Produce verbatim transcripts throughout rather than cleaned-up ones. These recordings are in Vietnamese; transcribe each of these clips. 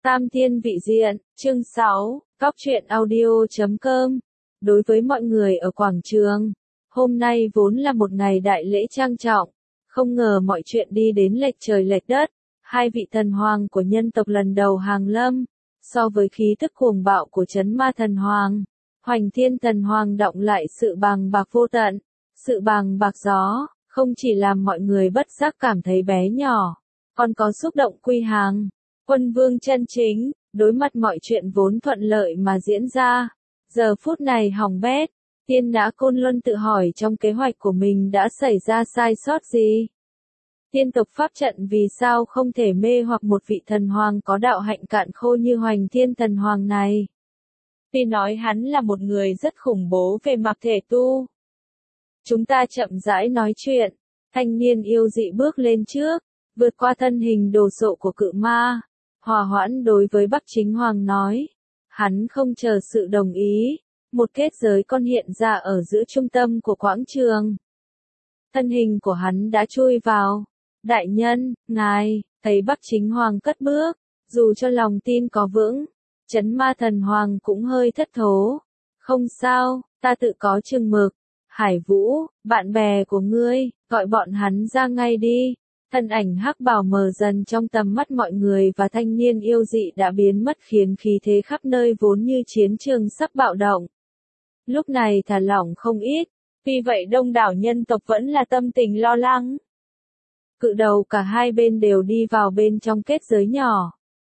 Tam Thiên Vị Diện, chương sáu, Góc truyện audio chấm com. Đối với mọi người ở quảng trường, hôm nay vốn là một ngày đại lễ trang trọng, không ngờ mọi chuyện đi đến lệch trời lệch đất, hai vị thần hoàng của nhân tộc lần đầu hàng lâm, so với khí tức cuồng bạo của Chấn Ma Thần Hoàng, Hoành Thiên Thần Hoàng động lại sự bàng bạc vô tận, sự bàng bạc gió, không chỉ làm mọi người bất giác cảm thấy bé nhỏ, còn có xúc động quy hàng. Quân vương chân chính, đối mặt mọi chuyện vốn thuận lợi mà diễn ra, giờ phút này hỏng bét, Tiên Nã Côn Luân tự hỏi trong kế hoạch của mình đã xảy ra sai sót gì. Tiên tộc pháp trận vì sao không thể mê hoặc một vị thần hoàng có đạo hạnh cạn khô như Hoành Thiên Thần Hoàng này. Tuy nói hắn là một người rất khủng bố về mặt thể tu. Chúng ta chậm rãi nói chuyện, thanh niên yêu dị bước lên trước, vượt qua thân hình đồ sộ của cự ma. Hòa hoãn đối với Bắc Chính Hoàng nói, hắn không chờ sự đồng ý, một kết giới con hiện ra ở giữa trung tâm của quảng trường. Thân hình của hắn đã chui vào. Đại nhân, ngài, thấy Bắc Chính Hoàng cất bước, dù cho lòng tin có vững, Chấn Ma Thần Hoàng cũng hơi thất thố. Không sao, ta tự có chừng mực. Hải Vũ, bạn bè của ngươi, gọi bọn hắn ra ngay đi. Thân ảnh hắc bào mờ dần trong tầm mắt mọi người và thanh niên yêu dị đã biến mất khiến khí thế khắp nơi vốn như chiến trường sắp bạo động. Lúc này thả lỏng không ít, vì vậy đông đảo nhân tộc vẫn là tâm tình lo lắng. Cự đầu cả hai bên đều đi vào bên trong kết giới nhỏ.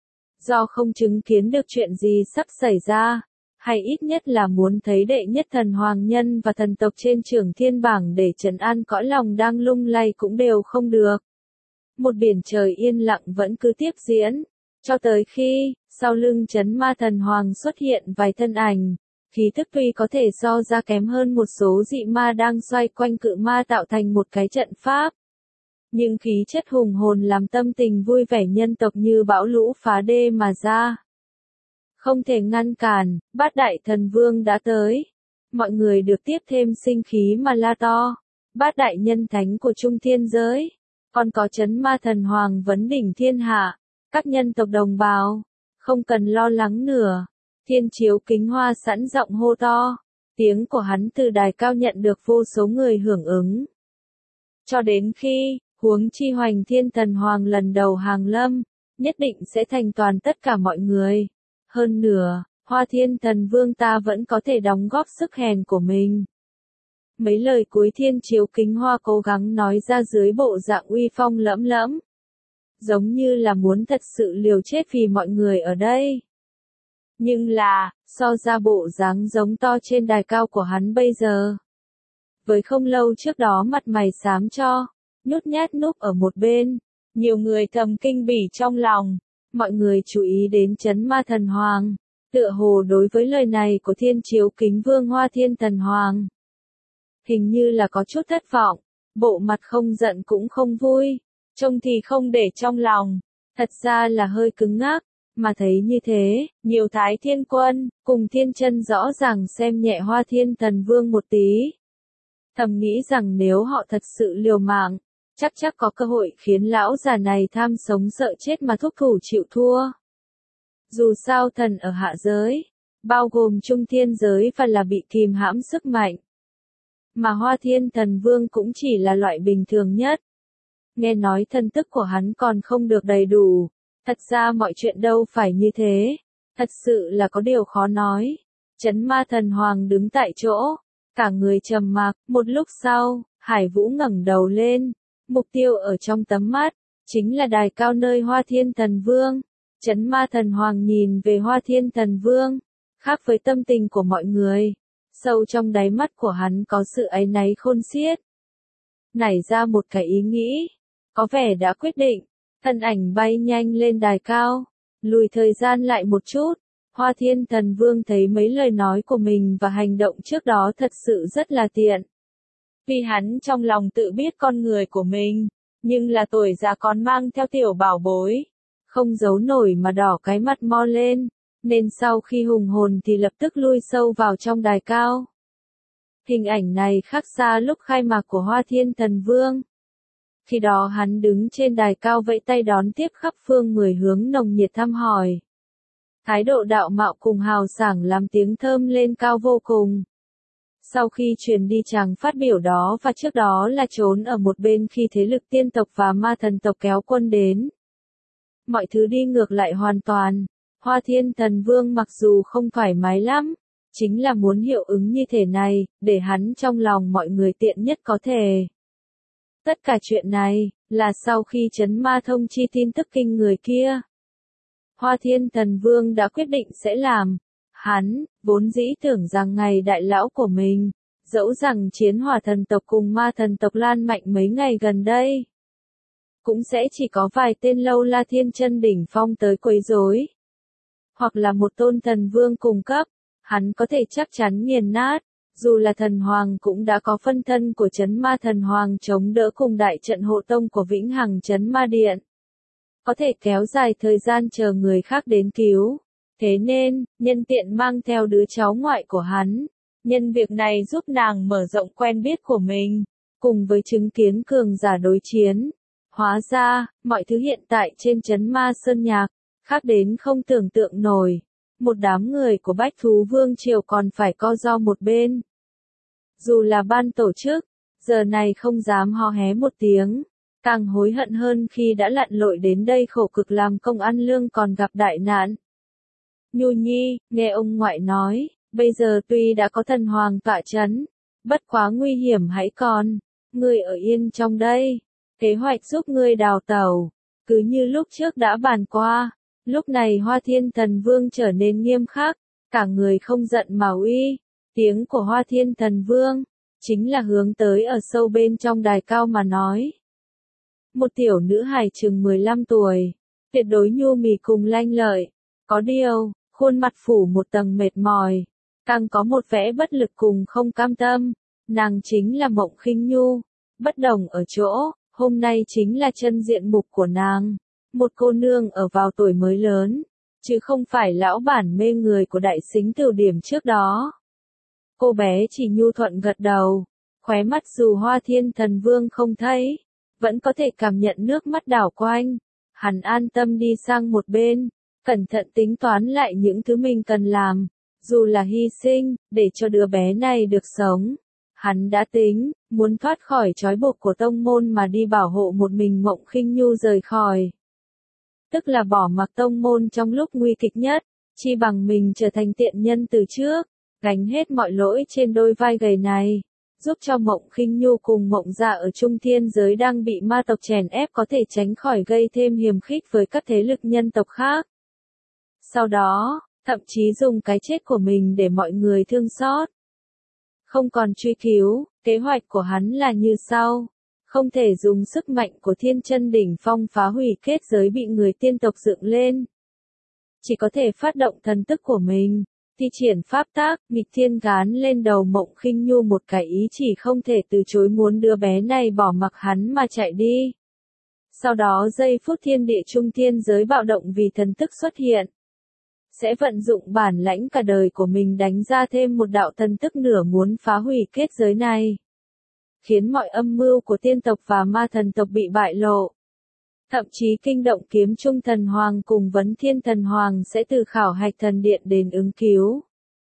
Do không chứng kiến được chuyện gì sắp xảy ra, hay ít nhất là muốn thấy đệ nhất thần hoàng nhân và thần tộc trên Trường Thiên Bảng để trấn an cõi lòng đang lung lay cũng đều không được. Một biển trời yên lặng vẫn cứ tiếp diễn, cho tới khi, sau lưng Chấn Ma Thần Hoàng xuất hiện vài thân ảnh, khí tức tuy có thể so ra kém hơn một số dị ma đang xoay quanh cự ma tạo thành một cái trận pháp. Nhưng khí chất hùng hồn làm tâm tình vui vẻ nhân tộc như bão lũ phá đê mà ra. Không thể ngăn cản, Bát Đại Thần Vương đã tới. Mọi người được tiếp thêm sinh khí mà la to. Bát Đại Nhân Thánh của Trung Thiên Giới. Còn có Chấn Ma Thần Hoàng vấn đỉnh thiên hạ, các nhân tộc đồng bào, không cần lo lắng nữa. Thiên Chiếu Kính Hoa sẵn giọng hô to, tiếng của hắn từ đài cao nhận được vô số người hưởng ứng. Cho đến khi, huống chi Hoành Thiên Thần Hoàng lần đầu hàng lâm, nhất định sẽ thành toàn tất cả mọi người. Hơn nữa, Hoa Thiên Thần Vương ta vẫn có thể đóng góp sức hèn của mình. Mấy lời cuối Thiên Chiếu Kính Hoa cố gắng nói ra dưới bộ dạng uy phong lẫm lẫm. Giống như là muốn thật sự liều chết vì mọi người ở đây. Nhưng là, so ra bộ dáng giống to trên đài cao của hắn bây giờ. Với không lâu trước đó mặt mày xám cho, nhút nhát núp ở một bên, nhiều người thầm kinh bỉ trong lòng. Mọi người chú ý đến Chấn Ma Thần Hoàng, tựa hồ đối với lời này của Thiên Chiếu Kính Vương Hoa Thiên Thần Hoàng. Hình như là có chút thất vọng, bộ mặt không giận cũng không vui, trông thì không để trong lòng, thật ra là hơi cứng ngắc, mà thấy như thế, nhiều Thái Thiên Quân, cùng Thiên Chân rõ ràng xem nhẹ Hoa Thiên Thần Vương một tí. Thầm nghĩ rằng nếu họ thật sự liều mạng, chắc chắc có cơ hội khiến lão già này tham sống sợ chết mà thúc thủ chịu thua. Dù sao thần ở hạ giới, bao gồm Trung Thiên Giới và là bị kìm hãm sức mạnh. Mà Hoa Thiên Thần Vương cũng chỉ là loại bình thường nhất. Nghe nói thân tức của hắn còn không được đầy đủ. Thật ra mọi chuyện đâu phải như thế. Thật sự là có điều khó nói. Chấn Ma Thần Hoàng đứng tại chỗ. Cả người trầm mặc. Một lúc sau, Hải Vũ ngẩng đầu lên. Mục tiêu ở trong tấm mắt. Chính là đài cao nơi Hoa Thiên Thần Vương. Chấn Ma Thần Hoàng nhìn về Hoa Thiên Thần Vương. Khác với tâm tình của mọi người. Sâu trong đáy mắt của hắn có sự áy náy khôn xiết. Nảy ra một cái ý nghĩ. Có vẻ đã quyết định. Thân ảnh bay nhanh lên đài cao. Lùi thời gian lại một chút. Hoa Thiên Thần Vương thấy mấy lời nói của mình và hành động trước đó thật sự rất là tiện. Vì hắn trong lòng tự biết con người của mình. Nhưng là tuổi già còn mang theo tiểu bảo bối. Không giấu nổi mà đỏ cái mặt mo lên. Nên sau khi hùng hồn thì lập tức lui sâu vào trong đài cao. Hình ảnh này khác xa lúc khai mạc của Hoa Thiên Thần Vương. Khi đó hắn đứng trên đài cao vẫy tay đón tiếp khắp phương mười hướng nồng nhiệt thăm hỏi. Thái độ đạo mạo cùng hào sảng làm tiếng thơm lên cao vô cùng. Sau khi truyền đi chàng phát biểu đó và trước đó là trốn ở một bên khi thế lực tiên tộc và ma thần tộc kéo quân đến. Mọi thứ đi ngược lại hoàn toàn. Hoa Thiên Thần Vương mặc dù không thoải mái lắm, chính là muốn hiệu ứng như thế này, để hắn trong lòng mọi người tiện nhất có thể. Tất cả chuyện này, là sau khi Chấn Ma thông chi tin tức kinh người kia. Hoa Thiên Thần Vương đã quyết định sẽ làm. Hắn, vốn dĩ tưởng rằng ngày đại lão của mình, dẫu rằng chiến hỏa thần tộc cùng ma thần tộc lan mạnh mấy ngày gần đây, cũng sẽ chỉ có vài tên lâu la thiên chân đỉnh phong tới quấy rối. Hoặc là một tôn thần vương cùng cấp, hắn có thể chắc chắn nghiền nát, dù là thần hoàng cũng đã có phân thân của Chấn Ma thần hoàng chống đỡ cùng đại trận hộ tông của Vĩnh Hằng Chấn Ma Điện. Có thể kéo dài thời gian chờ người khác đến cứu. Thế nên, nhân tiện mang theo đứa cháu ngoại của hắn. Nhân việc này giúp nàng mở rộng quen biết của mình, cùng với chứng kiến cường giả đối chiến. Hóa ra, mọi thứ hiện tại trên Chấn Ma Sơn Nhạc, khác đến không tưởng tượng nổi. Một đám người của Bách Thú Vương Triều còn phải co ro một bên. Dù là ban tổ chức, giờ này không dám ho hé một tiếng. Càng hối hận hơn khi đã lặn lội đến đây khổ cực làm công ăn lương còn gặp đại nạn. Nhu Nhi, nghe ông ngoại nói, bây giờ tuy đã có thần hoàng tọa chấn, bất quá nguy hiểm hãy còn, ngươi ở yên trong đây, kế hoạch giúp ngươi đào tẩu, cứ như lúc trước đã bàn qua. Lúc này Hoa Thiên Thần Vương trở nên nghiêm khắc, cả người không giận mà uy. Tiếng của Hoa Thiên Thần Vương, chính là hướng tới ở sâu bên trong đài cao mà nói. Một tiểu nữ hài chừng mười lăm tuổi, tuyệt đối nhu mì cùng lanh lợi, có điều, khuôn mặt phủ một tầng mệt mỏi, càng có một vẻ bất lực cùng không cam tâm, nàng chính là Mộng Khinh Nhu. Bất đồng ở chỗ, hôm nay chính là chân diện mục của nàng, một cô nương ở vào tuổi mới lớn, chứ không phải lão bản mê người của đại xính Tiểu Điểm trước đó. Cô bé chỉ nhu thuận gật đầu, khóe mắt dù Hoa Thiên Thần Vương không thấy, vẫn có thể cảm nhận nước mắt đảo quanh. Hắn an tâm đi sang một bên, cẩn thận tính toán lại những thứ mình cần làm, dù là hy sinh, để cho đứa bé này được sống. Hắn đã tính, muốn thoát khỏi trói buộc của tông môn mà đi bảo hộ một mình Mộng Khinh Nhu rời khỏi. Tức là bỏ mặc tông môn trong lúc nguy kịch nhất, chi bằng mình trở thành tiện nhân từ trước, gánh hết mọi lỗi trên đôi vai gầy này, giúp cho Mộng Khinh Nhu cùng Mộng Dạ ở Trung Thiên giới đang bị ma tộc chèn ép có thể tránh khỏi gây thêm hiềm khích với các thế lực nhân tộc khác. Sau đó, thậm chí dùng cái chết của mình để mọi người thương xót. Không còn truy cứu, kế hoạch của hắn là như sau. Không thể dùng sức mạnh của thiên chân đỉnh phong phá hủy kết giới bị người tiên tộc dựng lên. Chỉ có thể phát động thần tức của mình, thi triển pháp tác, nghịch thiên gán lên đầu Mộng Khinh Nhu một cái ý chỉ không thể từ chối muốn đứa bé này bỏ mặc hắn mà chạy đi. Sau đó giây phút thiên địa trung thiên giới bạo động vì thần tức xuất hiện. Sẽ vận dụng bản lãnh cả đời của mình đánh ra thêm một đạo thần tức nửa muốn phá hủy kết giới này. Khiến mọi âm mưu của tiên tộc và ma thần tộc bị bại lộ. Thậm chí kinh động Kiếm Trung Thần Hoàng cùng Vấn Thiên Thần Hoàng sẽ từ khảo hạch thần điện đến ứng cứu.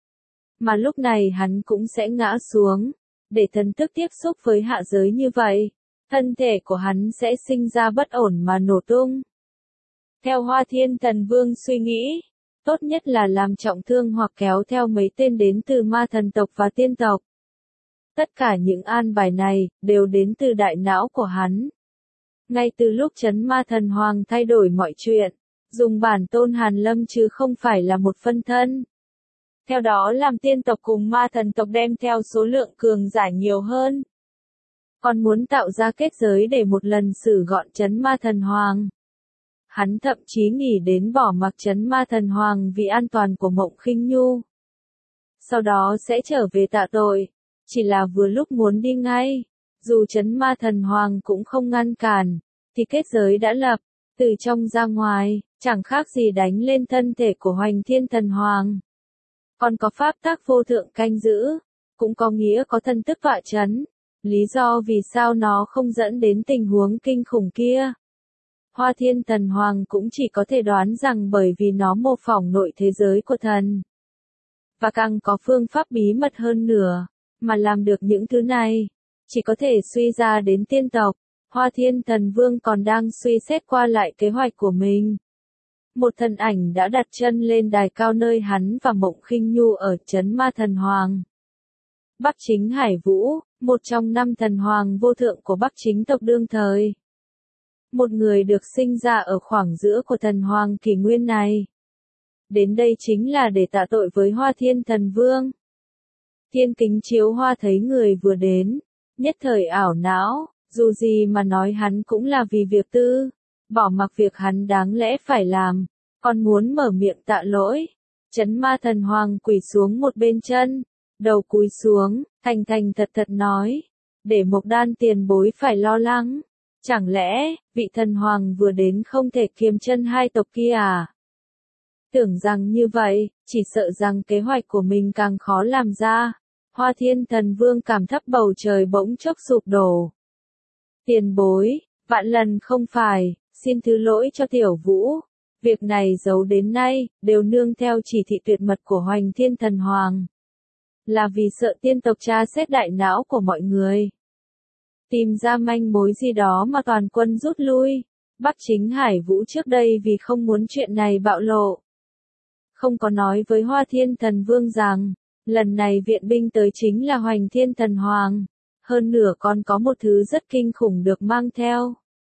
Mà lúc này hắn cũng sẽ ngã xuống, để thần tức tiếp xúc với hạ giới như vậy, thân thể của hắn sẽ sinh ra bất ổn mà nổ tung. Theo Hoa Thiên Thần Vương suy nghĩ, tốt nhất là làm trọng thương hoặc kéo theo mấy tên đến từ ma thần tộc và tiên tộc. Tất cả những an bài này, đều đến từ đại não của hắn. Ngay từ lúc Chấn Ma Thần Hoàng thay đổi mọi chuyện, dùng bản tôn Hàn Lâm chứ không phải là một phân thân. Theo đó làm tiên tộc cùng ma thần tộc đem theo số lượng cường giả nhiều hơn. Còn muốn tạo ra kết giới để một lần xử gọn Chấn Ma Thần Hoàng. Hắn thậm chí nghĩ đến bỏ mặc Chấn Ma Thần Hoàng vì an toàn của Mộng Khinh Nhu. Sau đó sẽ trở về tạ tội. Chỉ là vừa lúc muốn đi ngay, dù Chấn Ma Thần Hoàng cũng không ngăn cản, thì kết giới đã lập, từ trong ra ngoài, chẳng khác gì đánh lên thân thể của Hoành Thiên Thần Hoàng. Còn có pháp tác vô thượng canh giữ, cũng có nghĩa có thần tức tọa chấn, lý do vì sao nó không dẫn đến tình huống kinh khủng kia. Hoa Thiên Thần Hoàng cũng chỉ có thể đoán rằng bởi vì nó mô phỏng nội thế giới của thần. Và càng có phương pháp bí mật hơn nữa, mà làm được những thứ này, chỉ có thể suy ra đến tiên tộc. Hoa Thiên Thần Vương còn đang suy xét qua lại kế hoạch của mình. Một thân ảnh đã đặt chân lên đài cao nơi hắn và Mộng Khinh Nhu ở trấn Ma Thần Hoàng. Bắc Chính Hải Vũ, một trong năm thần hoàng vô thượng của Bắc Chính tộc đương thời. Một người được sinh ra ở khoảng giữa của thần hoàng kỷ nguyên này. Đến đây chính là để tạ tội với Hoa Thiên Thần Vương. Thiên Kính Chiếu Hoa thấy người vừa đến, nhất thời ảo não, dù gì mà nói hắn cũng là vì việc tư, bỏ mặc việc hắn đáng lẽ phải làm, còn muốn mở miệng tạ lỗi. Trấn Ma Thần Hoàng quỳ xuống một bên chân, đầu cúi xuống, thành thành thật thật nói, để Mộc Đan tiền bối phải lo lắng. Chẳng lẽ, vị thần hoàng vừa đến không thể kiềm chân hai tộc kia à? Tưởng rằng như vậy, chỉ sợ rằng kế hoạch của mình càng khó làm ra. Hoa Thiên Thần Vương cảm thấp bầu trời bỗng chốc sụp đổ. Tiền bối, vạn lần không phải, xin thứ lỗi cho Tiểu Vũ. Việc này giấu đến nay, đều nương theo chỉ thị tuyệt mật của Hoành Thiên Thần Hoàng. Là vì sợ tiên tộc tra xét đại não của mọi người. Tìm ra manh mối gì đó mà toàn quân rút lui. Bắc Chính Hải Vũ trước đây vì không muốn chuyện này bạo lộ. Không có nói với Hoa Thiên Thần Vương rằng, lần này viện binh tới chính là Hoành Thiên Thần Hoàng. Hơn nữa còn có một thứ rất kinh khủng được mang theo.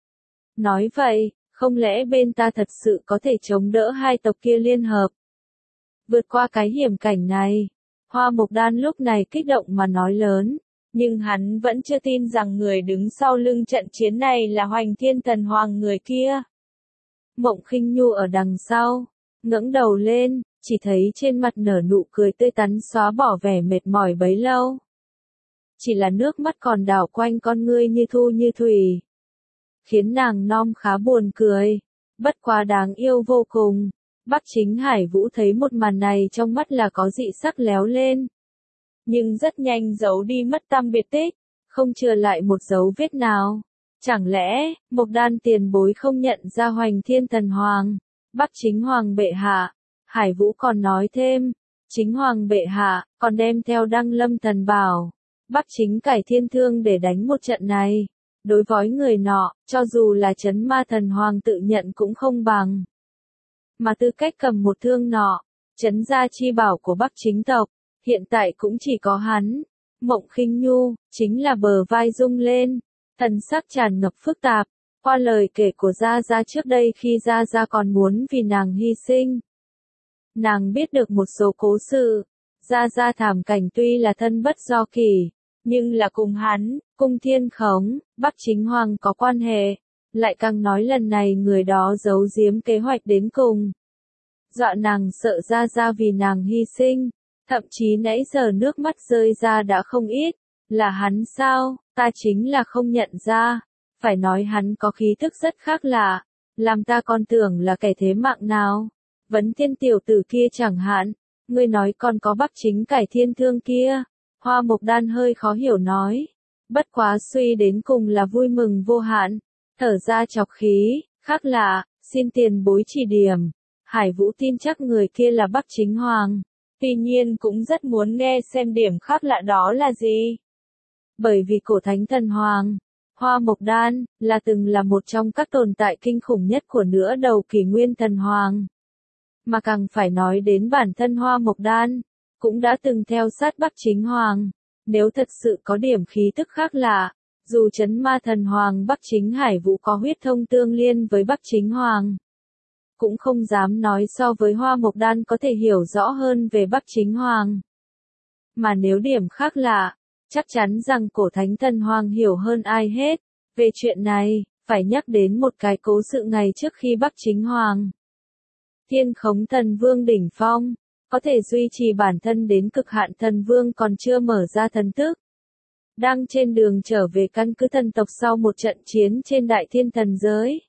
Nói vậy, không lẽ bên ta thật sự có thể chống đỡ hai tộc kia liên hợp? Vượt qua cái hiểm cảnh này, Hoa Mộc Đan lúc này kích động mà nói lớn. Nhưng hắn vẫn chưa tin rằng người đứng sau lưng trận chiến này là Hoành Thiên Thần Hoàng người kia. Mộng Khinh Nhu ở đằng sau, ngẩng đầu lên, chỉ thấy trên mặt nở nụ cười tươi tắn xóa bỏ vẻ mệt mỏi bấy lâu. Chỉ là nước mắt còn đảo quanh con ngươi như thu như thủy. Khiến nàng non khá buồn cười, bất quá đáng yêu vô cùng. Bắc Chính Hải Vũ thấy một màn này trong mắt là có dị sắc léo lên. Nhưng rất nhanh giấu đi mất tăm biệt tích, không chừa lại một dấu vết nào. Chẳng lẽ, Mộc Đan tiền bối không nhận ra Hoành Thiên Thần Hoàng, Bắc Chính Hoàng bệ hạ? Hải Vũ còn nói thêm, Chính Hoàng bệ hạ, còn đem theo Đăng Lâm Thần Bảo, Bắc Chính Cải Thiên Thương để đánh một trận này. Đối với người nọ, cho dù là Trấn Ma Thần Hoàng tự nhận cũng không bằng. Mà tư cách cầm một thương nọ, trấn gia chi bảo của Bắc Chính tộc, hiện tại cũng chỉ có hắn. Mộng Khinh Nhu, chính là bờ vai rung lên, thần sắc tràn ngập phức tạp, qua lời kể của Gia Gia trước đây khi Gia Gia còn muốn vì nàng hy sinh. Nàng biết được một số cố sự, Gia Gia thảm cảnh tuy là thân bất do kỳ, nhưng là cùng hắn, Cung Thiên Khống, Bắc Chính Hoàng có quan hệ, lại càng nói lần này người đó giấu giếm kế hoạch đến cùng. Dọa nàng sợ Gia Gia vì nàng hy sinh. Thậm chí nãy giờ nước mắt rơi ra đã không ít, là hắn sao, ta chính là không nhận ra, phải nói hắn có khí thức rất khác lạ, làm ta còn tưởng là kẻ thế mạng nào. Vấn Thiên tiểu tử kia chẳng hạn, ngươi nói còn có Bắc Chính Cải Thiên Thương kia. Hoa Mộc Đan hơi khó hiểu nói, bất quá suy đến cùng là vui mừng vô hạn, thở ra chọc khí, khác lạ, xin tiền bối chỉ điểm. Hải Vũ tin chắc người kia là Bắc Chính Hoàng. Tuy nhiên cũng rất muốn nghe xem điểm khác lạ đó là gì. Bởi vì cổ thánh thần hoàng, Hoa Mộc Đan, là từng là một trong các tồn tại kinh khủng nhất của nửa đầu kỷ nguyên thần hoàng. Mà càng phải nói đến bản thân Hoa Mộc Đan, cũng đã từng theo sát Bắc Chính Hoàng. Nếu thật sự có điểm khí tức khác lạ, dù Trấn Ma Thần Hoàng Bắc Chính Hải Vũ có huyết thông tương liên với Bắc Chính Hoàng, cũng không dám nói so với Hoa Mộc Đan có thể hiểu rõ hơn về Bắc Chính Hoàng. Mà nếu điểm khác lạ, chắc chắn rằng cổ thánh thần hoàng hiểu hơn ai hết. Về chuyện này, phải nhắc đến một cái cố sự ngày trước khi Bắc Chính Hoàng, Thiên Khống Thần Vương đỉnh phong, có thể duy trì bản thân đến cực hạn thần vương còn chưa mở ra thần thức. Đang trên đường trở về căn cứ thần tộc sau một trận chiến trên đại thiên thần giới.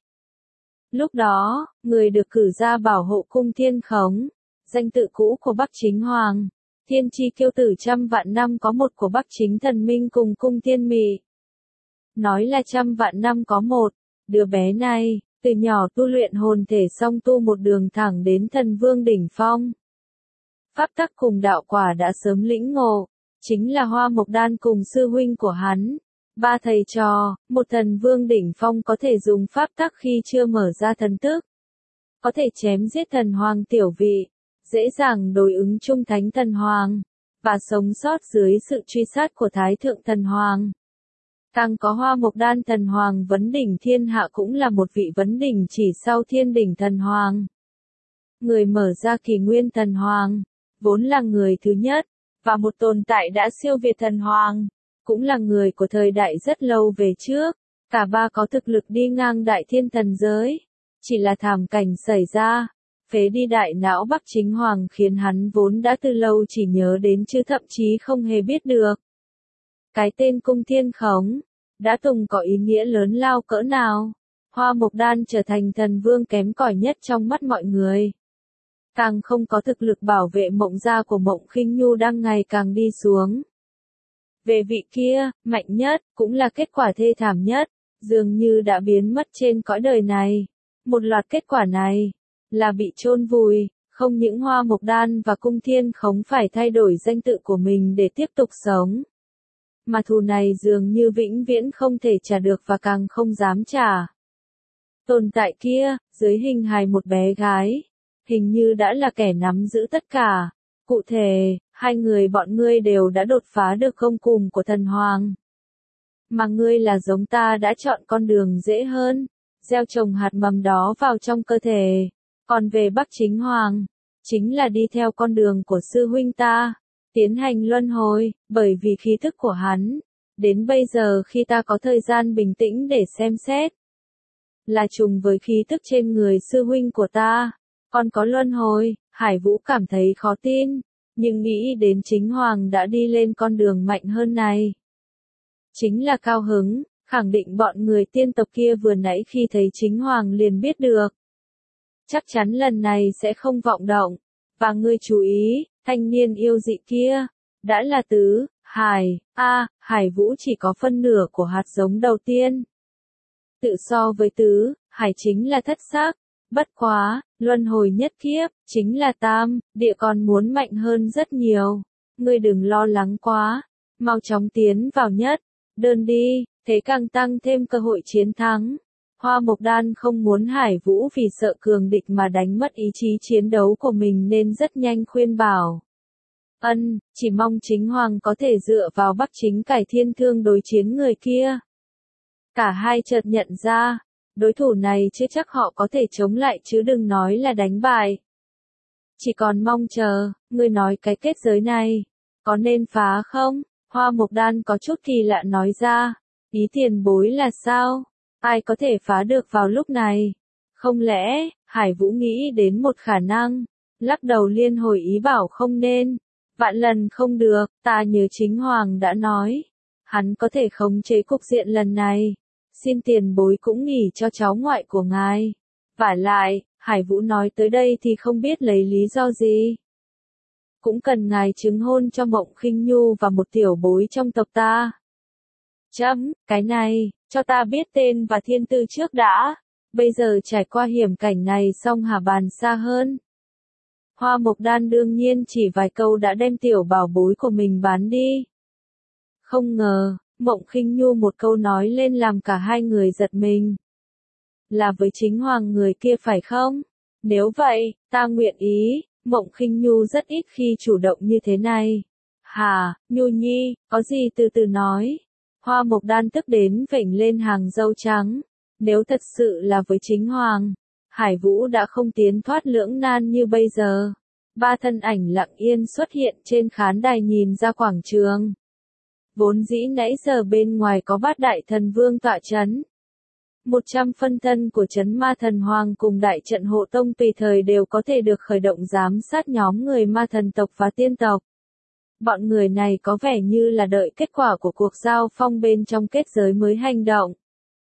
Lúc đó, người được cử ra bảo hộ cung Thiên Khống, danh tự cũ của Bắc Chính Hoàng, thiên chi kiêu tử trăm vạn năm có một của Bắc Chính Thần Minh cùng cung Thiên Mị. Nói là trăm vạn năm có một, đứa bé này, Từ nhỏ tu luyện hồn thể song tu một đường thẳng đến thần vương đỉnh phong. Pháp tắc cùng đạo quả đã sớm lĩnh ngộ, chính là Hoa Mộc Đan cùng sư huynh của hắn. Ba thầy trò, một thần vương đỉnh phong có thể dùng pháp tắc khi chưa mở ra thần thức. Có thể chém giết thần hoàng tiểu vị, dễ dàng đối ứng trung thánh thần hoàng, và sống sót dưới sự truy sát của Thái Thượng Thần Hoàng. Càng có Hoa Mộc Đan Thần Hoàng vấn đỉnh thiên hạ cũng là một vị vấn đỉnh chỉ sau thiên đỉnh thần hoàng. Người mở ra kỷ nguyên thần hoàng, vốn là người thứ nhất, và một tồn tại đã siêu việt thần hoàng, cũng là người của thời đại rất lâu về trước. Cả ba có thực lực đi ngang đại thiên thần giới, chỉ là thảm cảnh xảy ra, phế đi đại não Bắc Chính Hoàng khiến hắn vốn đã từ lâu chỉ nhớ đến chứ thậm chí không hề biết được. Cái tên Cung Thiên Khống, đã từng có ý nghĩa lớn lao cỡ nào. Hoa Mộc Đan trở thành thần vương kém cỏi nhất trong mắt mọi người. Càng không có thực lực bảo vệ Mộng gia của Mộng Khinh Nhu đang ngày càng đi xuống. Về vị kia, mạnh nhất, cũng là kết quả thê thảm nhất, dường như đã biến mất trên cõi đời này. Một loạt kết quả này, là bị chôn vùi, không những Hoa Mộc Đan và Cung Thiên Khống phải thay đổi danh tự của mình để tiếp tục sống. Mà thù này dường như vĩnh viễn không thể trả được và càng không dám trả. Tồn tại kia, dưới hình hài một bé gái, hình như đã là kẻ nắm giữ tất cả. Cụ thể, hai người bọn ngươi đều đã đột phá được gông cùm của thần hoàng. Mà ngươi là giống ta đã chọn con đường dễ hơn, gieo trồng hạt mầm đó vào trong cơ thể. Còn về Bắc Chính Hoàng, chính là đi theo con đường của sư huynh ta, tiến hành luân hồi, bởi vì khí thức của hắn, đến bây giờ khi ta có thời gian bình tĩnh để xem xét, là trùng với khí thức trên người sư huynh của ta. Còn có luân hồi, Hải Vũ cảm thấy khó tin, nhưng nghĩ đến Chính Hoàng đã đi lên con đường mạnh hơn này. Chính là cao hứng, khẳng định bọn người tiên tộc kia vừa nãy khi thấy Chính Hoàng liền biết được. Chắc chắn lần này sẽ không vọng động, và ngươi chú ý, thanh niên yêu dị kia, đã là tứ, Hải, a, Hải Vũ chỉ có phân nửa của hạt giống đầu tiên. Tự so với tứ, Hải chính là thất sắc, bất quá, luân hồi nhất kiếp, chính là tam, địa còn muốn mạnh hơn rất nhiều. Ngươi đừng lo lắng quá, mau chóng tiến vào nhất, đơn đi, thế càng tăng thêm cơ hội chiến thắng. Hoa Mộc Đan không muốn Hải Vũ vì sợ cường địch mà đánh mất ý chí chiến đấu của mình nên rất nhanh khuyên bảo. Ân, chỉ mong Chính Hoàng có thể dựa vào Bắc Chính cải thiên thương đối chiến người kia. Cả hai chợt nhận ra, đối thủ này chưa chắc họ có thể chống lại chứ đừng nói là đánh bại. Chỉ còn mong chờ, ngươi nói cái kết giới này, có nên phá không? Hoa Mộc Đan có chút kỳ lạ nói ra, ý tiền bối là sao? Ai có thể phá được vào lúc này? Không lẽ, Hải Vũ nghĩ đến một khả năng, lắc đầu liên hồi ý bảo không nên. Vạn lần không được, ta nhớ Chính Hoàng đã nói, hắn có thể khống chế cục diện lần này. Xin tiền bối cũng nghỉ cho cháu ngoại của ngài. Vả lại, Hải Vũ nói tới đây thì không biết lấy lý do gì. Cũng cần ngài chứng hôn cho Mộng Khinh Nhu và một tiểu bối trong tộc ta. Chấm, cái này, cho ta biết tên và thiên tư trước đã. Bây giờ trải qua hiểm cảnh này xong hả bàn xa hơn. Hoa Mộc Đan đương nhiên chỉ vài câu đã đem tiểu bảo bối của mình bán đi. Không ngờ, Mộng Khinh Nhu một câu nói lên làm cả hai người giật mình. Là với Chính Hoàng người kia phải không? Nếu vậy, ta nguyện ý. Mộng Khinh Nhu rất ít khi chủ động như thế này. Hà, Nhu Nhi, có gì từ từ nói. Hoa Mộc Đan tức đến vểnh lên hàng râu trắng. Nếu thật sự là với Chính Hoàng, Hải Vũ đã không tiến thoát lưỡng nan như bây giờ. Ba thân ảnh lặng yên xuất hiện trên khán đài nhìn ra quảng trường. Vốn dĩ nãy giờ bên ngoài có bát đại thần vương tọa chấn. Một trăm phân thân của chấn ma thần hoàng cùng đại trận hộ tông tùy thời đều có thể được khởi động giám sát nhóm người ma thần tộc và tiên tộc. Bọn người này có vẻ như là đợi kết quả của cuộc giao phong bên trong kết giới mới hành động.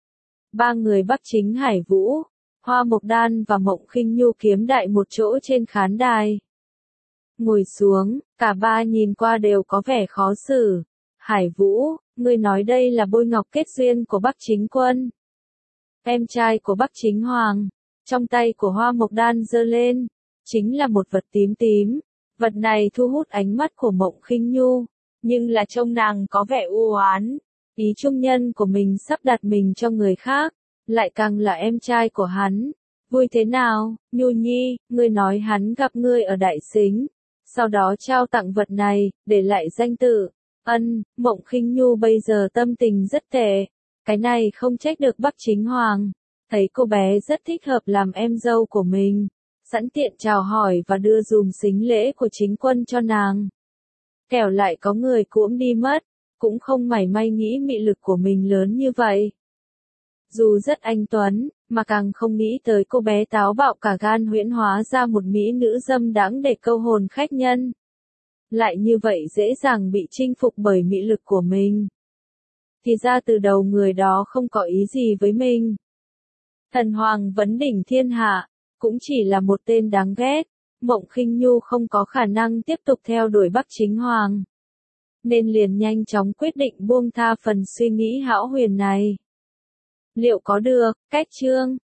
Ba người Bắc Chính Hải Vũ, Hoa Mộc Đan và Mộng Khinh Nhu kiếm đại một chỗ trên khán đài. Ngồi xuống, cả ba nhìn qua đều có vẻ khó xử. Hải Vũ, ngươi nói đây là bôi ngọc kết duyên của Bắc Chính quân. em trai của Bắc Chính Hoàng. Trong tay của Hoa Mộc Đan giơ lên, chính là một vật tím tím. Vật này thu hút ánh mắt của Mộng Khinh Nhu, nhưng là trông nàng có vẻ u oán. Ý trung nhân của mình sắp đặt mình cho người khác, lại càng là em trai của hắn. Vui thế nào, Nhu Nhi, ngươi nói hắn gặp ngươi ở Đại Xính, sau đó trao tặng vật này, để lại danh tự. Ân, Mộng Khinh Nhu bây giờ tâm tình rất tệ. Cái này không trách được Bắc Chính Hoàng. Thấy cô bé rất thích hợp làm em dâu của mình, sẵn tiện chào hỏi và đưa dùm sính lễ của chính quân cho nàng. Kẻo lại có người cũng đi mất, cũng không mảy may nghĩ mị lực của mình lớn như vậy. Dù rất anh tuấn, mà càng không nghĩ tới cô bé táo bạo cả gan huyễn hóa ra một mỹ nữ dâm đãng để câu hồn khách nhân. Lại như vậy dễ dàng bị chinh phục bởi mị lực của mình. Thì ra từ đầu người đó không có ý gì với mình. Thần Hoàng vấn đỉnh thiên hạ, cũng chỉ là một tên đáng ghét. Mộng Khinh Nhu không có khả năng tiếp tục theo đuổi Bắc Chính Hoàng, nên liền nhanh chóng quyết định buông tha phần suy nghĩ hão huyền này. Liệu có được, cách chương